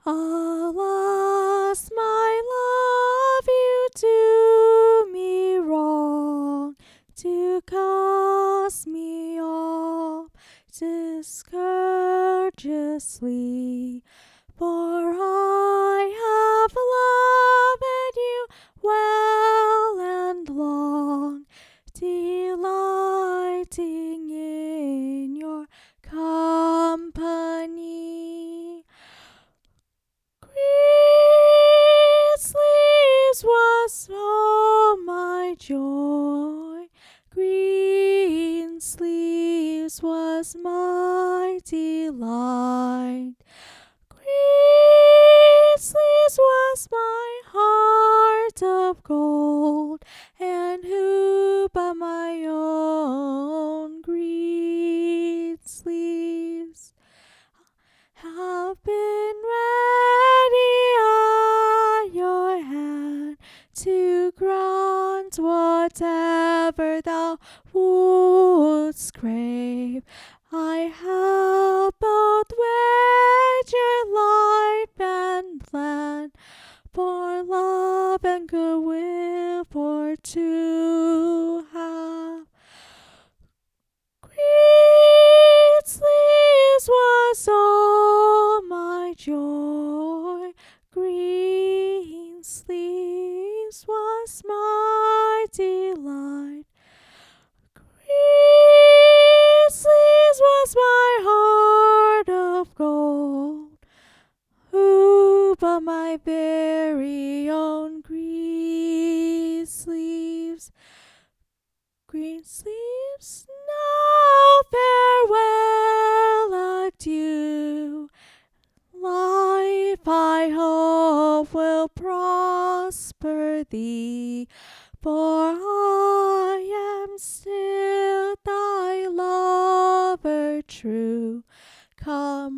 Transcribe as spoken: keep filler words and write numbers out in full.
Alas, my love, you do me wrong to cast me off discourteously. For I have loved you well and long, delighting in your company. Green sleeves was all my joy, green sleeves was my delight. Green sleeves was my heart of gold, and who but my own green sleeves have been ready at your hand to grant whatever thou wouldst crave. I have both wagered life and land, for love and goodwill for to have. Green sleeves was all my joy, green sleeves was my delight. Green sleeves was my heart of gold, who but my very own green sleeves. Green sleeves, now farewell, adieu. Life, I hope, will prosper thee, for I am still thy lover true. Come